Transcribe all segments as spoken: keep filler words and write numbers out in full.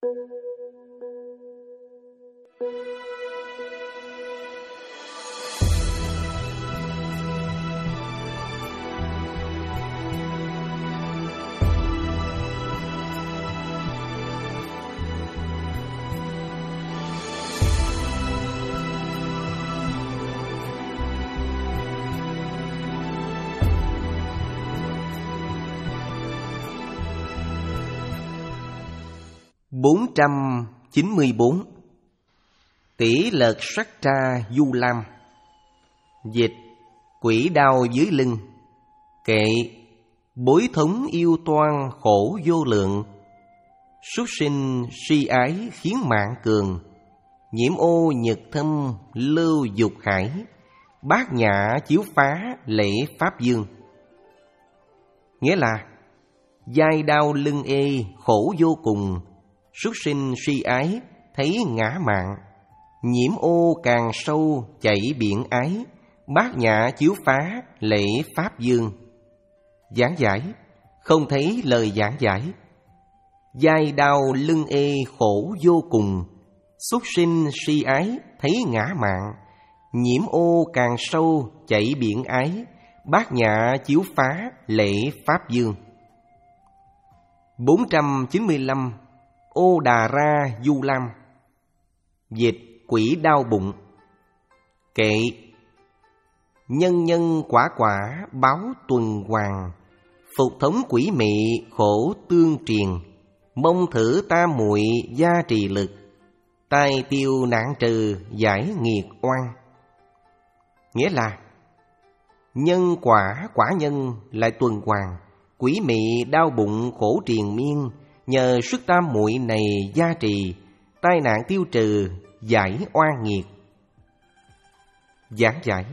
bốn trăm chín mươi bốn. Tỷ lợt sắc tra du lam. Dịch: quỷ đau dưới lưng. Kệ: bối thống yêu toan khổ vô lượng. Súc sinh si ái khiến mạng cường. Nhiễm ô nhật thâm lưu dục hải. Bát nhã chiếu phá lễ pháp dương. Nghĩa là dai đau lưng ê khổ vô cùng. Súc sinh si ái thấy ngã mạn. Nhiễm ô càng sâu chảy biển ái. Bát nhã chiếu phá lễ pháp dương. Giảng giải: không thấy lời giảng giải. Dai đau lưng ê khổ vô cùng. Súc sinh si ái thấy ngã mạn. Nhiễm ô càng sâu chảy biển ái. Bát nhã chiếu phá lễ pháp dương. bốn trăm chín mươi lăm. Ô đà ra du lam. Dịch: quỷ đau bụng. Kệ: nhân nhân quả quả báo tuần hoàn. Phục thống quỷ mị khổ tương truyền. Mong thử ta muội gia trì lực. Tai tiêu nạn trừ giải nghiệt oan. Nghĩa là nhân quả quả nhân lại tuần hoàn. Quỷ mị đau bụng khổ triền miên. Nhờ sức tam muội này gia trì. Tai nạn tiêu trừ giải oan nghiệt. Giảng giải: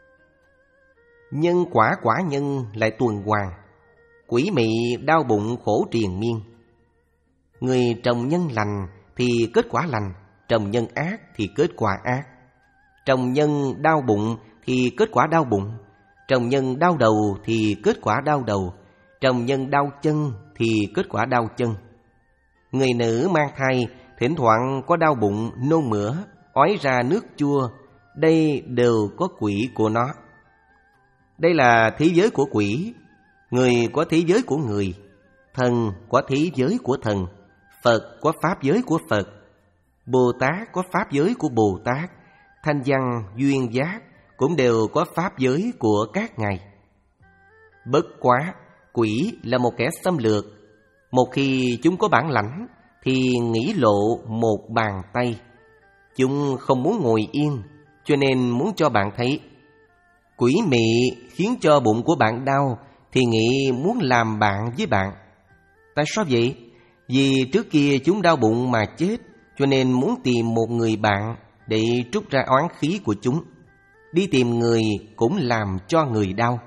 nhân quả quả nhân lại tuần hoàn. Quỷ mị đau bụng khổ triền miên. Người trồng nhân lành thì kết quả lành. Trồng nhân ác thì kết quả ác. Trồng nhân đau bụng thì kết quả đau bụng. Trồng nhân đau đầu thì kết quả đau đầu. Trồng nhân đau chân thì kết quả đau chân. Người nữ mang thai thỉnh thoảng có đau bụng, nôn mửa, ói ra nước chua. Đây đều có quỷ của nó. Đây là thế giới của quỷ. Người có thế giới của người. Thần có thế giới của thần. Phật có pháp giới của Phật. Bồ Tát có pháp giới của Bồ Tát. Thanh văn, duyên giác cũng đều có pháp giới của các ngài. Bất quá, quỷ là một kẻ xâm lược. Một khi chúng có bản lãnh thì nghĩ lộ một bàn tay. Chúng không muốn ngồi yên, cho nên muốn cho bạn thấy. Quỷ mị khiến cho bụng của bạn đau thì nghĩ muốn làm bạn với bạn. Tại sao vậy? Vì trước kia chúng đau bụng mà chết, cho nên muốn tìm một người bạn để trút ra oán khí của chúng. Đi tìm người cũng làm cho người đau.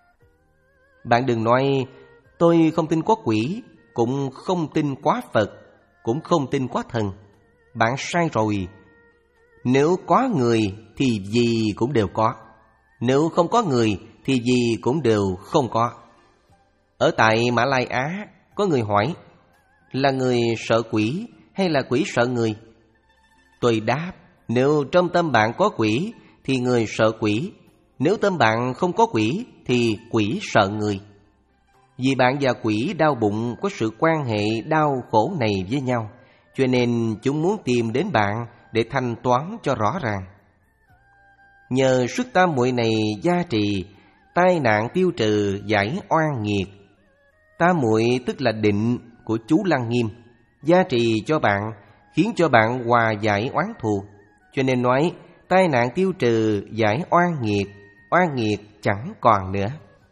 Bạn đừng nói tôi không tin có quỷ, cũng không tin quá Phật, cũng không tin quá thần. Bạn sai rồi. Nếu có người thì gì cũng đều có. Nếu không có người thì gì cũng đều không có. Ở tại Mã Lai Á, có người hỏi: là người sợ quỷ hay là quỷ sợ người? Tôi đáp: nếu trong tâm bạn có quỷ thì người sợ quỷ. Nếu tâm bạn không có quỷ thì quỷ sợ người. Vì bạn và quỷ đau bụng có sự quan hệ đau khổ này với nhau, cho nên chúng muốn tìm đến bạn để thanh toán cho rõ ràng. Nhờ sức tam muội này gia trì, tai nạn tiêu trừ giải oan nghiệt. Tam muội tức là định của chú Lăng Nghiêm, gia trì cho bạn, khiến cho bạn hòa giải oán thù. Cho nên nói tai nạn tiêu trừ giải oan nghiệt, oan nghiệt chẳng còn nữa.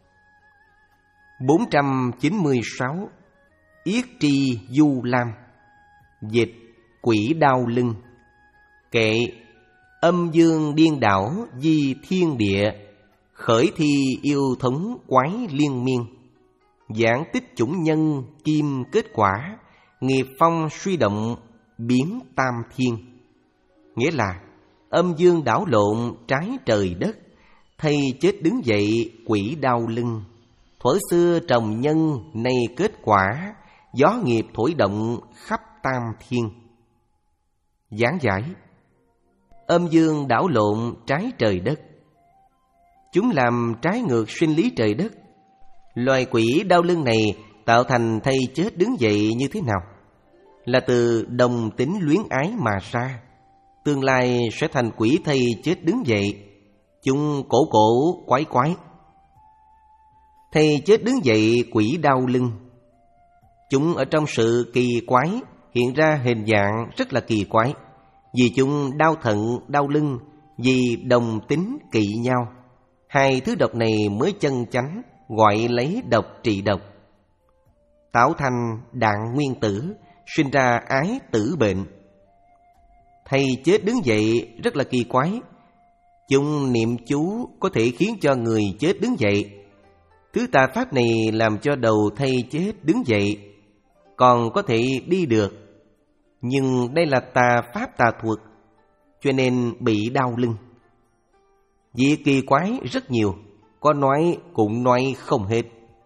bốn trăm chín mươi sáu. Yết tri du lam. Dịch: quỷ đau lưng. Kệ: âm dương điên đảo di thiên địa. Khởi thi yêu thống quái liên miên. Giảng tích chủng nhân kim kết quả. Nghiệp phong suy động biến tam thiên. Nghĩa là âm dương đảo lộn trái trời đất. Thầy chết đứng dậy quỷ đau lưng. Thuở xưa trồng nhân nay kết quả. Gió nghiệp thổi động khắp tam thiên. Giảng giải: âm dương đảo lộn trái trời đất. Chúng làm trái ngược sinh lý trời đất. Loài quỷ đau lưng này tạo thành thây chết đứng dậy như thế nào? Là từ đồng tính luyến ái mà ra. Tương lai sẽ thành quỷ thây chết đứng dậy. Chúng cổ cổ quái quái. Thây chết đứng dậy quỷ đau lưng. Chúng ở trong sự kỳ quái hiện ra hình dạng rất là kỳ quái. Vì chúng đau thận, đau lưng, vì đồng tính kỵ nhau. Hai thứ độc này mới chân chánh gọi lấy độc trị độc. Tạo thành đạn nguyên tử, sinh ra ái tử bệnh. Thầy chết đứng dậy rất là kỳ quái. Chúng niệm chú có thể khiến cho người chết đứng dậy. Thứ tà pháp này làm cho đầu thầy chết đứng dậy, còn có thể đi được. Nhưng đây là tà pháp tà thuật, cho nên bị đau lưng. Việc kỳ quái rất nhiều, có nói cũng nói không hết.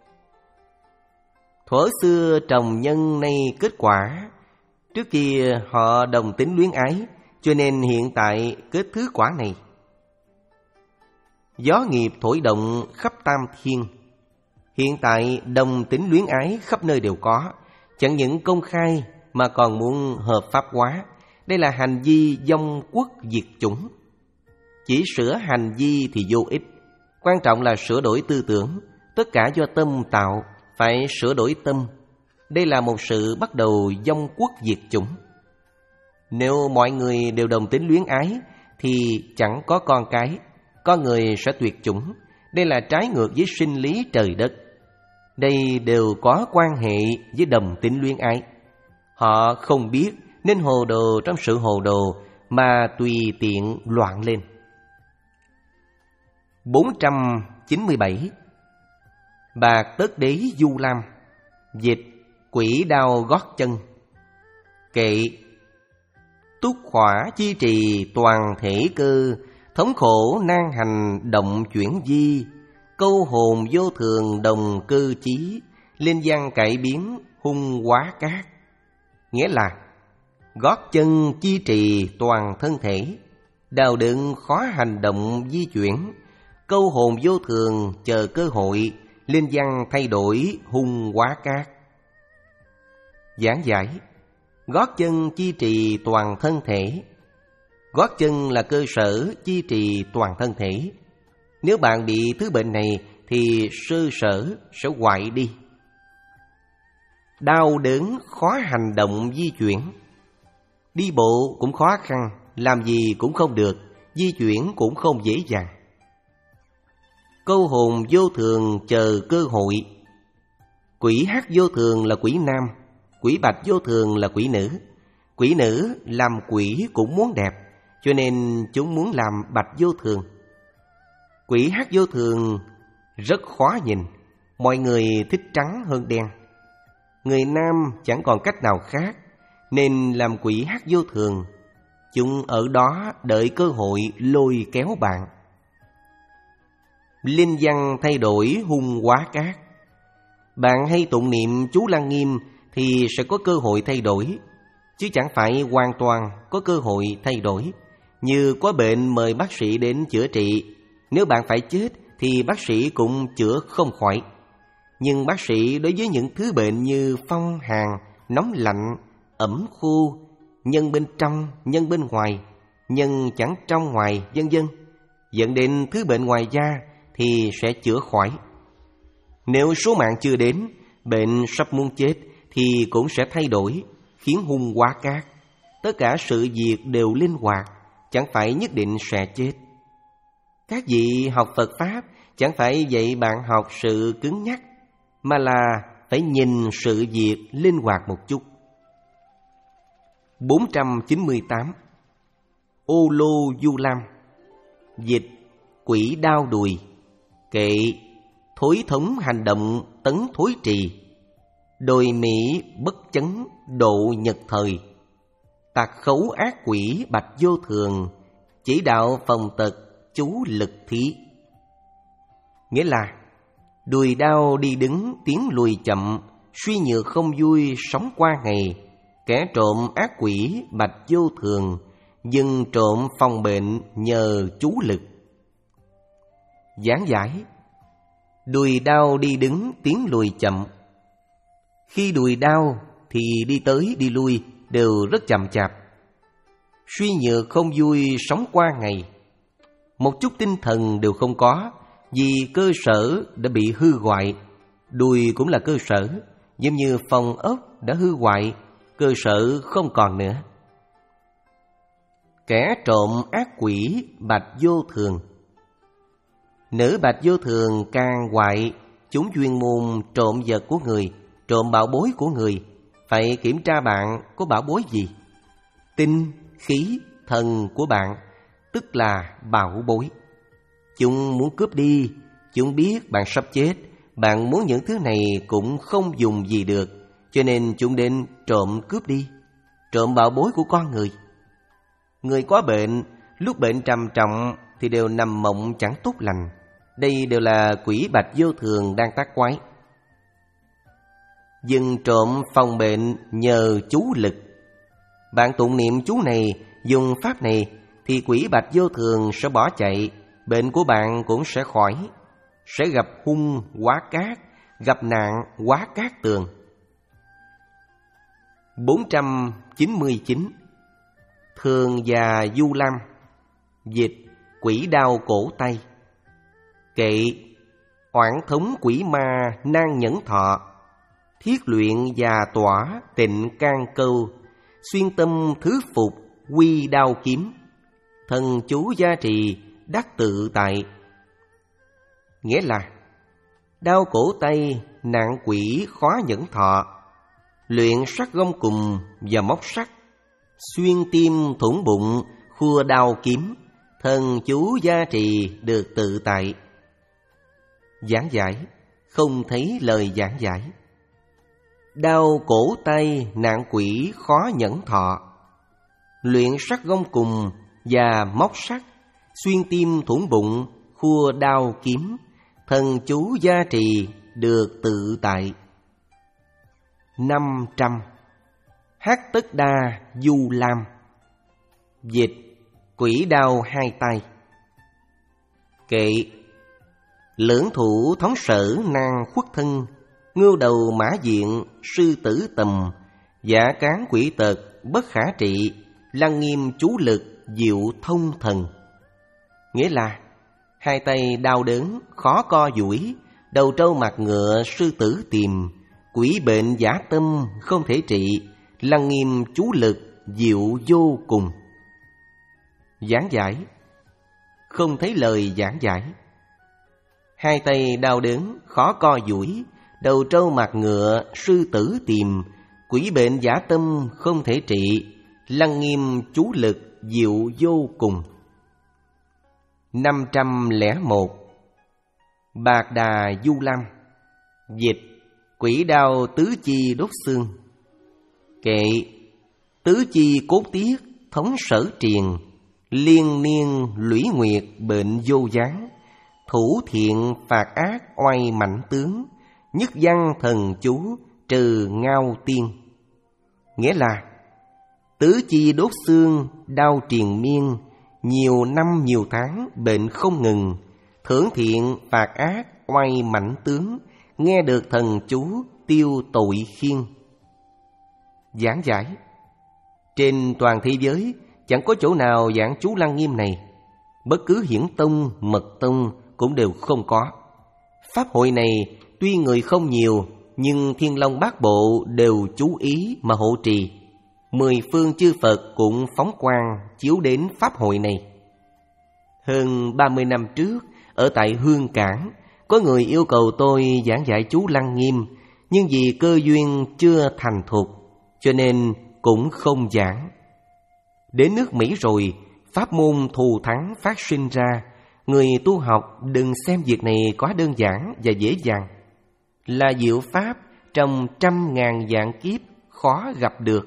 Thuở xưa trồng nhân nay kết quả. Trước kia họ đồng tính luyến ái, cho nên hiện tại kết thứ quả này. Gió nghiệp thổi động khắp tam thiên. Hiện tại đồng tính luyến ái khắp nơi đều có. Chẳng những công khai mà còn muốn hợp pháp hóa. Đây là hành vi vong quốc diệt chủng. Chỉ sửa hành vi thì vô ích. Quan trọng là sửa đổi tư tưởng. Tất cả do tâm tạo, phải sửa đổi tâm. Đây là một sự bắt đầu vong quốc diệt chủng. Nếu mọi người đều đồng tính luyến ái thì chẳng có con cái, con người sẽ tuyệt chủng. Đây là trái ngược với sinh lý trời đất. Đây đều có quan hệ với đồng tính luyến ái. Họ không biết nên hồ đồ trong sự hồ đồ mà tùy tiện loạn lên. Bốn trăm chín mươi bảy. Bạc Tất Đế Du Lam. Dịch: quỷ đau gót chân. Kệ: túc hỏa chi trì toàn thể cơ, thống khổ nan hành động chuyển di, câu hồn vô thường đồng cơ chí, linh văn cải biến hung hóa cát. Nghĩa là gót chân chi trì toàn thân thể, đào đựng khó hành động di chuyển, câu hồn vô thường chờ cơ hội, linh văn thay đổi hung hóa cát. Giảng giải: gót chân chi trì toàn thân thể. Gót chân là cơ sở chi trì toàn thân thể. Nếu bạn bị thứ bệnh này thì sơ sở sẽ hoại đi. Đau đớn khó hành động di chuyển. Đi bộ cũng khó khăn, làm gì cũng không được, di chuyển cũng không dễ dàng. Câu hồn vô thường chờ cơ hội. Quỷ hắc vô thường là quỷ nam, quỷ bạch vô thường là quỷ nữ. Quỷ nữ làm quỷ cũng muốn đẹp, cho nên chúng muốn làm bạch vô thường. Quỷ hắc vô thường rất khó nhìn, mọi người thích trắng hơn đen. Người nam chẳng còn cách nào khác, nên làm quỷ hắc vô thường. Chúng ở đó đợi cơ hội lôi kéo bạn. Linh văn thay đổi hung hóa cát. Bạn hay tụng niệm chú Lăng Nghiêm thì sẽ có cơ hội thay đổi, chứ chẳng phải hoàn toàn có cơ hội thay đổi. Như có bệnh mời bác sĩ đến chữa trị, nếu bạn phải chết thì bác sĩ cũng chữa không khỏi. Nhưng bác sĩ đối với những thứ bệnh như phong hàn, nóng lạnh, ẩm khô, nhân bên trong, nhân bên ngoài, nhân chẳng trong ngoài, vân vân, dẫn đến thứ bệnh ngoài da thì sẽ chữa khỏi. Nếu số mạng chưa đến, bệnh sắp muốn chết thì cũng sẽ thay đổi, khiến hung hóa cát. Tất cả sự việc đều linh hoạt, chẳng phải nhất định sẽ chết. Các vị học Phật Pháp chẳng phải dạy bạn học sự cứng nhắc, mà là phải nhìn sự việc linh hoạt một chút. Bốn trăm chín mươi tám. Ô Lô Du Lam. Dịch: quỷ đau đùi. Kệ: thối thống hành động tấn thối trì, đồi mỹ bất chấn độ nhật thời, tạc khấu ác quỷ bạch vô thường, chỉ đạo phòng tật chú lực thí. Nghĩa là đùi đau đi đứng tiến lùi chậm, suy nhược không vui sống qua ngày, Kẻ trộm ác quỷ bạch vô thường, dừng trộm phòng bệnh nhờ chú lực. Giảng giải: đùi đau đi đứng tiến lùi chậm. Khi đùi đau thì đi tới đi lui đều rất chậm chạp. Suy nhược không vui sống qua ngày. Một chút tinh thần đều không có, vì cơ sở đã bị hư hoại. Đùi cũng là cơ sở, giống như phòng ốc đã hư hoại, cơ sở không còn nữa. Kẻ trộm ác quỷ bạch vô thường. Nữ bạch vô thường càng hoại, chúng chuyên môn trộm vật của người, trộm bảo bối của người. Phải kiểm tra bạn có bảo bối gì. Tinh, khí, thần của bạn, tức là bảo bối. Chúng muốn cướp đi, chúng biết bạn sắp chết, bạn muốn những thứ này cũng không dùng gì được, cho nên chúng đến trộm cướp đi, trộm bảo bối của con người. Người có bệnh, lúc bệnh trầm trọng thì đều nằm mộng chẳng tốt lành. Đây đều là quỷ bạch vô thường đang tác quái. Dừng trộm phòng bệnh nhờ chú lực. Bạn tụng niệm chú này, dùng pháp này, thì quỷ bạch vô thường sẽ bỏ chạy, bệnh của bạn cũng sẽ khỏi. Sẽ gặp hung hóa cát, gặp nạn hóa cát tường. bốn trăm chín mươi chín. Thường già du lam. Dịch: quỷ đau cổ tay. Kệ: oản thống quỷ ma nan nhẫn thọ. Thiết luyện già tỏa tịnh can câu. Xuyên tâm thứ phục quy đao kiếm. Thần chú gia trì đắc tự tại. Nghĩa là đau cổ tay, nạn quỷ khó nhẫn thọ. Luyện sắc gông cùm và móc sắt. Xuyên tim thủng bụng khua đao kiếm. Thần chú gia trì được tự tại. Giảng giải: không thấy lời giảng giải. Đau cổ tay, nạn quỷ khó nhẫn thọ. Luyện sắc gông cùm và móc sắt. Xuyên tim thủng bụng khua đao kiếm. Thần chú gia trì được tự tại. năm trăm. Hát tất đa du lam. Dịch: quỷ đao hai tay. Kệ: lưỡng thủ thống sở nan khuất thân. Ngưu đầu mã diện sư tử tầm. Giả cán quỷ tật bất khả trị. Lăng nghiêm chú lực diệu thông thần. Nghĩa là hai tay đau đớn khó co duỗi, đầu trâu mặt ngựa sư tử tìm, quỷ bệnh giả tâm không thể trị, lăng nghiêm chú lực diệu vô cùng. Giảng giải: không thấy lời giảng giải. Hai tay đau đớn khó co duỗi, đầu trâu mặt ngựa sư tử tìm, quỷ bệnh giả tâm không thể trị, lăng nghiêm chú lực diệu vô cùng. năm trăm lẻ một. Bạc đà du lam. Dịch: quỷ đao tứ chi đốt xương. Kệ: tứ chi cốt tiết thống sở triền. Liên niên lũy nguyệt bệnh vô gián. Thủ thiện phạt ác oai mạnh tướng. Nhất văn thần chú trừ ngao tiên. Nghĩa là tứ chi đốt xương, đau triền miên, nhiều năm nhiều tháng bệnh không ngừng. Thưởng thiện phạt ác oai mạnh tướng, nghe được thần chú tiêu tội khiên. Giảng giải: trên toàn thế giới chẳng có chỗ nào giảng chú lăng nghiêm này. Bất cứ hiển tông, mật tông cũng đều không có. Pháp hội này tuy người không nhiều, nhưng Thiên Long Bát Bộ đều chú ý mà hộ trì. Mười phương chư Phật cũng phóng quang chiếu đến pháp hội này. Hơn ba mươi năm trước, ở tại Hương Cảng, có người yêu cầu tôi giảng giải chú lăng nghiêm, nhưng vì cơ duyên chưa thành thục, cho nên cũng không giảng. Đến nước Mỹ rồi, pháp môn thù thắng phát sinh ra. Người tu học đừng xem việc này quá đơn giản và dễ dàng. Là diệu pháp trong trăm ngàn vạn kiếp khó gặp được.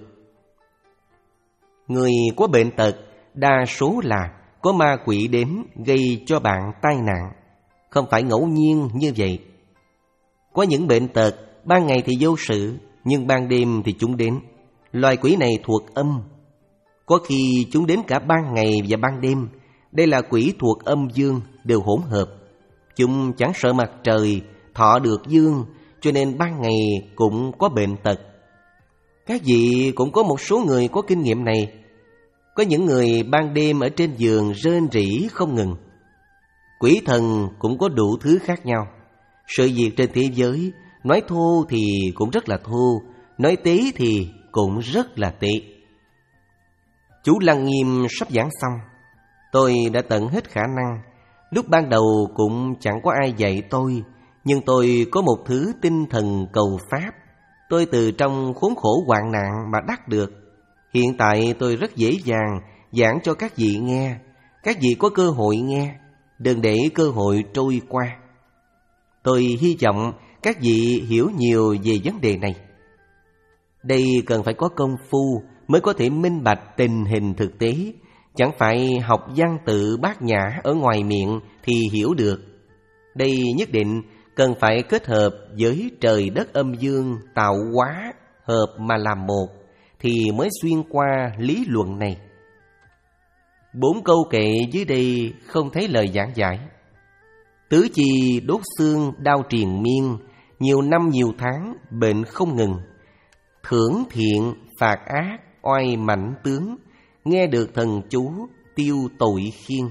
Người có bệnh tật đa số là có ma quỷ đến gây cho bạn tai nạn. Không phải ngẫu nhiên như vậy. Có những bệnh tật ban ngày thì vô sự, nhưng ban đêm thì chúng đến. Loài quỷ này thuộc âm. Có khi chúng đến cả ban ngày và ban đêm. Đây là quỷ thuộc âm dương, đều hỗn hợp. Chúng chẳng sợ mặt trời, thọ được dương, cho nên ban ngày cũng có bệnh tật. Các vị cũng có một số người có kinh nghiệm này. Có những người ban đêm ở trên giường rên rỉ không ngừng. Quỷ thần cũng có đủ thứ khác nhau. Sự việc trên thế giới, nói thô thì cũng rất là thô, nói tế thì cũng rất là tế. Chú Lăng Nghiêm sắp giảng xong. Tôi đã tận hết khả năng. Lúc ban đầu cũng chẳng có ai dạy tôi, nhưng tôi có một thứ tinh thần cầu pháp. Tôi từ trong khốn khổ hoạn nạn mà đắc được. Hiện tại tôi rất dễ dàng giảng cho các vị nghe. Các vị có cơ hội nghe, đừng để cơ hội trôi qua. Tôi hy vọng các vị hiểu nhiều về vấn đề này. Đây cần phải có công phu mới có thể minh bạch tình hình thực tế. Chẳng phải học văn tự bát nhã ở ngoài miệng thì hiểu được. Đây nhất định cần phải kết hợp với trời đất âm dương tạo hóa, hợp mà làm một, thì mới xuyên qua lý luận này. Bốn câu kệ dưới đây không thấy lời giảng giải. Tứ chi đốt xương đau triền miên, nhiều năm nhiều tháng bệnh không ngừng. Thưởng thiện phạt ác oai mãnh tướng, nghe được thần chú tiêu tội khiên.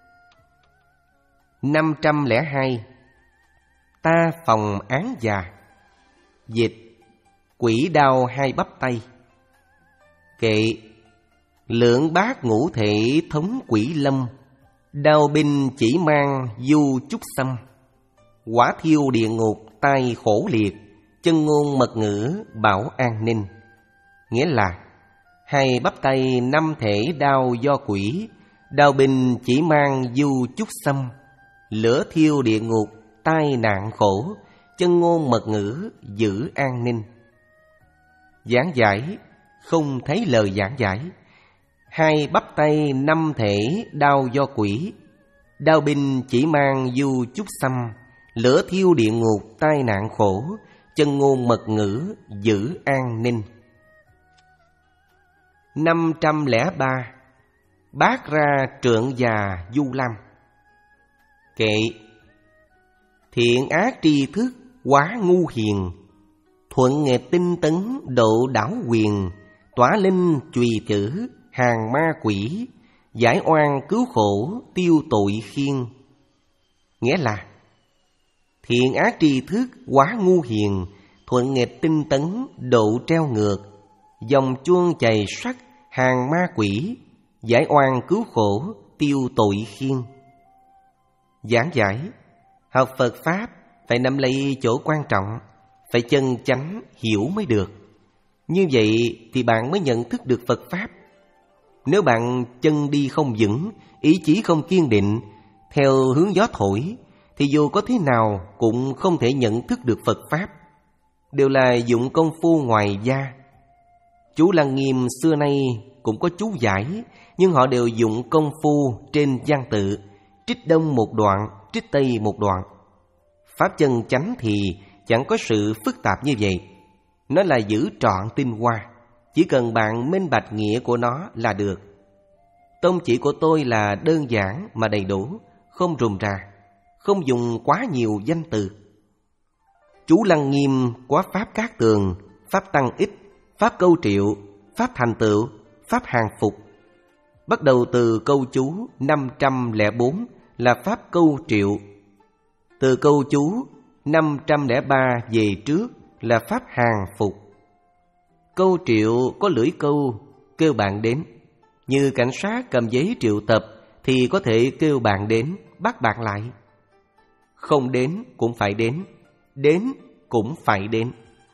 Năm trăm lẻ hai. Ta phòng án già. Dịch: quỷ đau hai bắp tay. Kệ: lượng bát ngũ thể thống quỷ lâm, đao binh chỉ mang du trúc xăm. Quả thiêu địa ngục tai khổ liệt, chân ngôn mật ngữ bảo an ninh. Nghĩa là hai bắp tay năm thể đau do quỷ, đao binh chỉ mang du trúc xăm. Lửa thiêu địa ngục tai nạn khổ, chân ngôn mật ngữ giữ an ninh. Giảng giải không thấy lời giảng giải. Hai bắp tay năm thể đau do quỷ, đao binh chỉ mang du trúc xăm. Lửa thiêu địa ngục tai nạn khổ, chân ngôn mật ngữ giữ an ninh. Năm trăm lẻ ba. Bát ra trượng già du lam. Kệ: thiện ác tri thức quá ngu hiền, thuận nghịch tinh tấn độ đảo quyền. Tỏa linh chùy chữ hàng ma quỷ, giải oan cứu khổ tiêu tội khiên. Nghĩa là thiện ác tri thức quá ngu hiền, thuận nghịch tinh tấn độ treo ngược. Dòng chuông chày sắt hàng ma quỷ, giải oan cứu khổ tiêu tội khiên. Giảng giải: học Phật Pháp phải nắm lấy chỗ quan trọng, phải chân chánh hiểu mới được. Như vậy thì bạn mới nhận thức được Phật Pháp. Nếu bạn chân đi không vững, ý chí không kiên định, theo hướng gió thổi, thì dù có thế nào cũng không thể nhận thức được Phật Pháp. Đều là dụng công phu ngoài da. Chú Lăng Nghiêm xưa nay cũng có chú giải, nhưng họ đều dụng công phu trên văn tự, trích đông một đoạn, trích tây một đoạn. Pháp chân chánh thì chẳng có sự phức tạp như vậy. Nó là giữ trọn tinh hoa, chỉ cần bạn minh bạch nghĩa của nó là được. Tông chỉ của tôi là đơn giản mà đầy đủ, không rườm rà, không dùng quá nhiều danh từ. Chú Lăng Nghiêm có pháp cát tường, pháp tăng ích, pháp câu triệu, pháp thành tựu, pháp hàng phục. Bắt đầu từ câu chú năm trăm lẻ bốn là pháp câu triệu. Từ câu chú năm trăm lẻ ba về trước là pháp hàng phục. Câu triệu có lưỡi câu kêu bạn đến. Như cảnh sát cầm giấy triệu tập thì có thể kêu bạn đến, bắt bạn lại. Không đến cũng phải đến, đến cũng phải đến.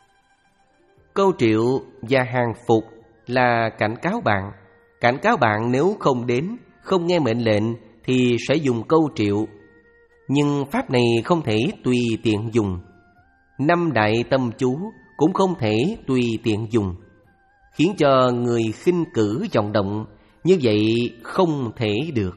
Câu triệu và hàng phục là cảnh cáo bạn. Cảnh cáo bạn nếu không đến, không nghe mệnh lệnh thì sẽ dùng câu triệu. Nhưng pháp này không thể tùy tiện dùng. Năm đại tâm chú cũng không thể tùy tiện dùng, khiến cho người khinh cử vọng động. Như vậy không thể được.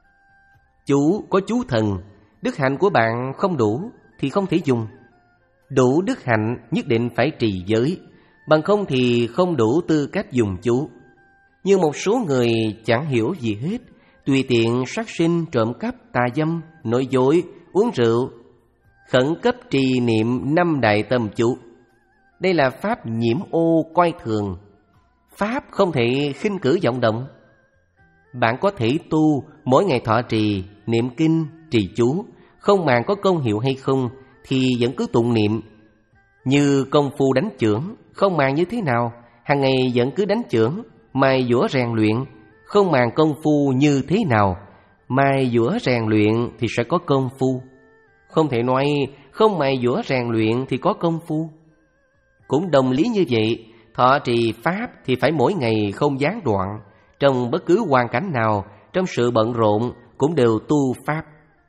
Chú có chú thần, đức hạnh của bạn không đủ thì không thể dùng. Đủ đức hạnh nhất định phải trì giới, bằng không thì không đủ tư cách dùng chú. như một số người chẳng hiểu gì hết, tùy tiện sát sinh, trộm cắp, tà dâm, nói dối, uống rượu, khẩn cấp trì niệm năm đại tâm chú. Đây là pháp nhiễm ô coi thường. Pháp không thể khinh cử vọng động. Bạn có thể tu mỗi ngày thọ trì, niệm kinh, trì chú, không màng có công hiệu hay không thì vẫn cứ tụng niệm. Như công phu đánh chưởng, không màng như thế nào, hàng ngày vẫn cứ đánh chưởng, mài dũa rèn luyện, không màng công phu như thế nào, mài dũa rèn luyện thì sẽ có công phu. Không thể nói không mài dũa rèn luyện thì có công phu. Cũng đồng lý như vậy, thọ trì pháp thì phải mỗi ngày không gián đoạn, trong bất cứ hoàn cảnh nào, trong sự bận rộn cũng đều tu pháp.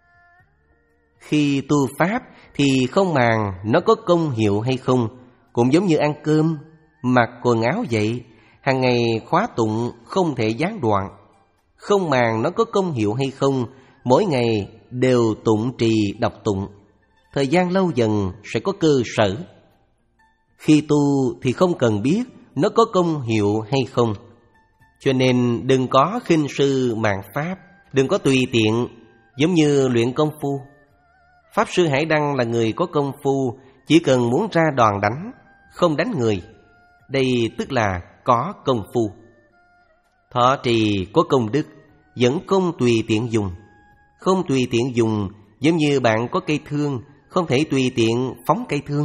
Khi tu pháp thì không màng nó có công hiệu hay không, cũng giống như ăn cơm, mặc quần áo vậy, hàng ngày khóa tụng không thể gián đoạn. Không màng nó có công hiệu hay không, mỗi ngày đều tụng trì đọc tụng. Thời gian lâu dần sẽ có cơ sở. Khi tu thì không cần biết nó có công hiệu hay không. Cho nên đừng có khinh sư mạn pháp, đừng có tùy tiện, giống như luyện công phu. Pháp sư Hải Đăng là người có công phu, chỉ cần muốn ra đòn đánh, không đánh người. Đây tức là có công phu. Thọ trì có công đức, vẫn không tùy tiện dùng. Không tùy tiện dùng giống như bạn có cây thương, không thể tùy tiện phóng cây thương.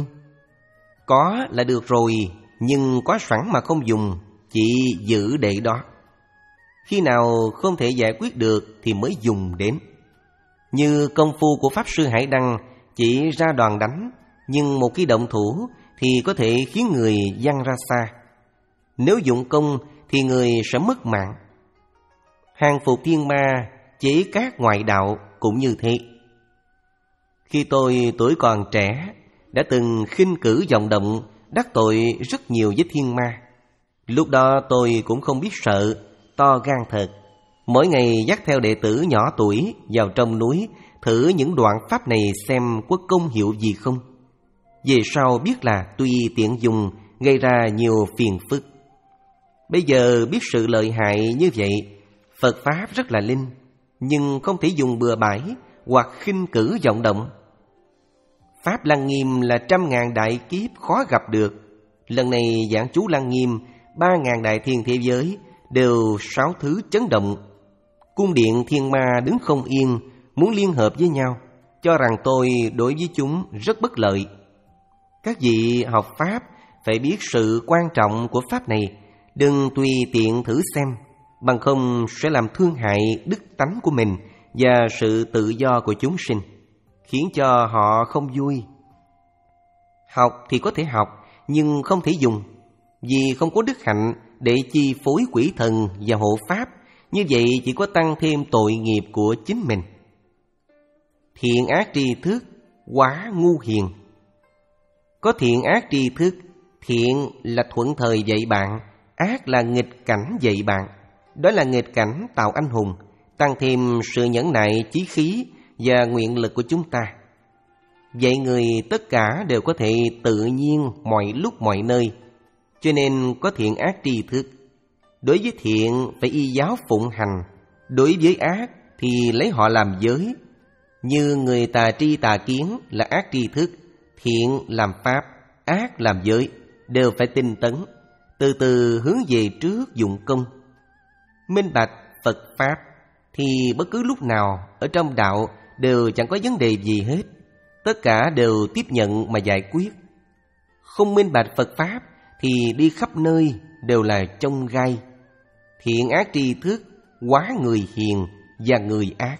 Có là được rồi, nhưng có sẵn mà không dùng, chỉ giữ để đó. Khi nào không thể giải quyết được thì mới dùng đến. Như công phu của Pháp Sư Hải Đăng chỉ ra đòn đánh, nhưng một khi động thủ thì có thể khiến người văng ra xa. Nếu dụng công thì người sẽ mất mạng. Hàng phục thiên ma, chế các ngoại đạo cũng như thế. Khi tôi tuổi còn trẻ, đã từng khinh cử vọng động, đắc tội rất nhiều với thiên ma. Lúc đó tôi cũng không biết sợ, to gan thật. Mỗi ngày dắt theo đệ tử nhỏ tuổi vào trong núi, thử những đoạn pháp này xem có công hiệu gì không. Về sau biết là tùy tiện dùng, gây ra nhiều phiền phức. Bây giờ biết sự lợi hại như vậy, Phật Pháp rất là linh, nhưng không thể dùng bừa bãi hoặc khinh cử vọng động. Pháp Lăng Nghiêm là trăm ngàn đại kiếp khó gặp được. Lần này giảng chú Lăng Nghiêm, ba ngàn đại thiên thế giới đều sáu thứ chấn động. Cung điện thiên ma đứng không yên, muốn liên hợp với nhau, cho rằng tôi đối với chúng rất bất lợi. Các vị học Pháp phải biết sự quan trọng của Pháp này, đừng tùy tiện thử xem, bằng không sẽ làm thương hại đức tánh của mình và sự tự do của chúng sinh, khiến cho họ không vui. Học thì có thể học, nhưng không thể dùng, vì không có đức hạnh để chi phối quỷ thần và hộ pháp. Như vậy chỉ có tăng thêm tội nghiệp của chính mình. Thiện ác tri thức quá ngu hiền. Có thiện ác tri thức, thiện là thuận thời dạy bạn, ác là nghịch cảnh dạy bạn. Đó là nghịch cảnh tạo anh hùng, tăng thêm sự nhẫn nại chí khí và nguyện lực của chúng ta. Vậy người tất cả đều có thể tự nhiên mọi lúc mọi nơi, cho nên có thiện ác tri thức. Đối với thiện phải y giáo phụng hành, đối với ác thì lấy họ làm giới. Như người tà tri tà kiến là ác tri thức, thiện làm pháp, ác làm giới, đều phải tinh tấn, từ từ hướng về trước dụng công. Minh bạch Phật Pháp thì bất cứ lúc nào ở trong đạo đều chẳng có vấn đề gì hết, tất cả đều tiếp nhận mà giải quyết. Không minh bạch Phật Pháp thì đi khắp nơi đều là chông gai. Thiện ác tri thức quá người hiền và người ác.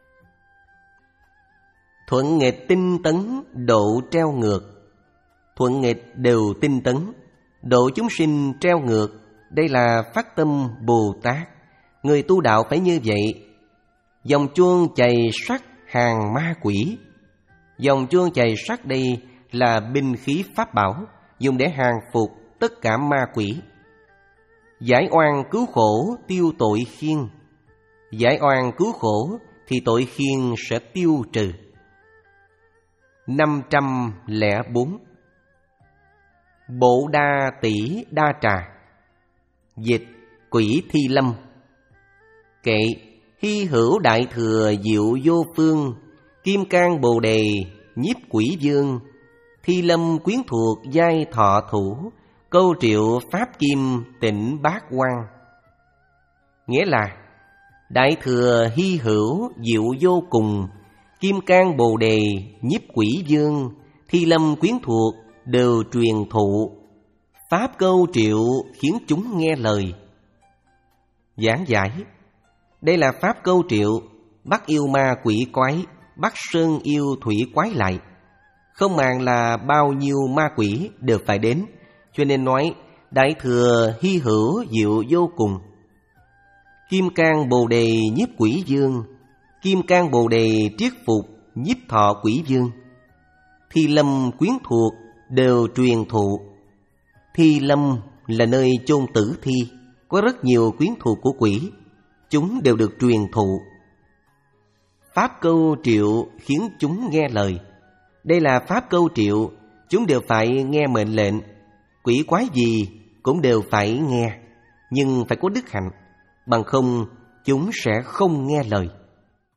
Thuận nghịch tinh tấn, độ treo ngược. Thuận nghịch đều tinh tấn, độ chúng sinh treo ngược. Đây là phát tâm Bồ Tát. Người tu đạo phải như vậy. Dòng chuông chày sắt hàng ma quỷ. Dòng chuông chày sắt đây là binh khí pháp bảo, dùng để hàng phục tất cả ma quỷ. Giải oan cứu khổ, tiêu tội khiên. Giải oan cứu khổ thì tội khiên sẽ tiêu trừ. Năm trăm lẻ bốn. Bộ đa tỷ đa trà. Dịch quỷ thi lâm. Kệ hy hữu đại thừa diệu vô phương, kim cang bồ đề nhiếp quỷ dương, thi lâm quyến thuộc giai thọ thủ, câu triệu pháp kim tịnh bát quan. Nghĩa là đại thừa hy hữu diệu vô cùng, kim cang bồ đề nhiếp quỷ dương, thi lâm quyến thuộc đều truyền thụ, pháp câu triệu khiến chúng nghe lời. Giảng giải: đây là pháp câu triệu bắt yêu ma quỷ quái, bắt sơn yêu thủy quái lại. Không màng là bao nhiêu ma quỷ đều phải đến, cho nên nói đại thừa hy hữu diệu vô cùng. Kim cang bồ đề nhiếp quỷ dương, kim cang bồ đề triết phục nhiếp thọ quỷ dương. Thi lâm quyến thuộc đều truyền thụ. Thi lâm là nơi chôn tử thi, có rất nhiều quyến thuộc của quỷ, chúng đều được truyền thụ. Pháp câu triệu khiến chúng nghe lời. Đây là pháp câu triệu, chúng đều phải nghe mệnh lệnh. Quỷ quái gì cũng đều phải nghe, nhưng phải có đức hạnh, bằng không chúng sẽ không nghe lời.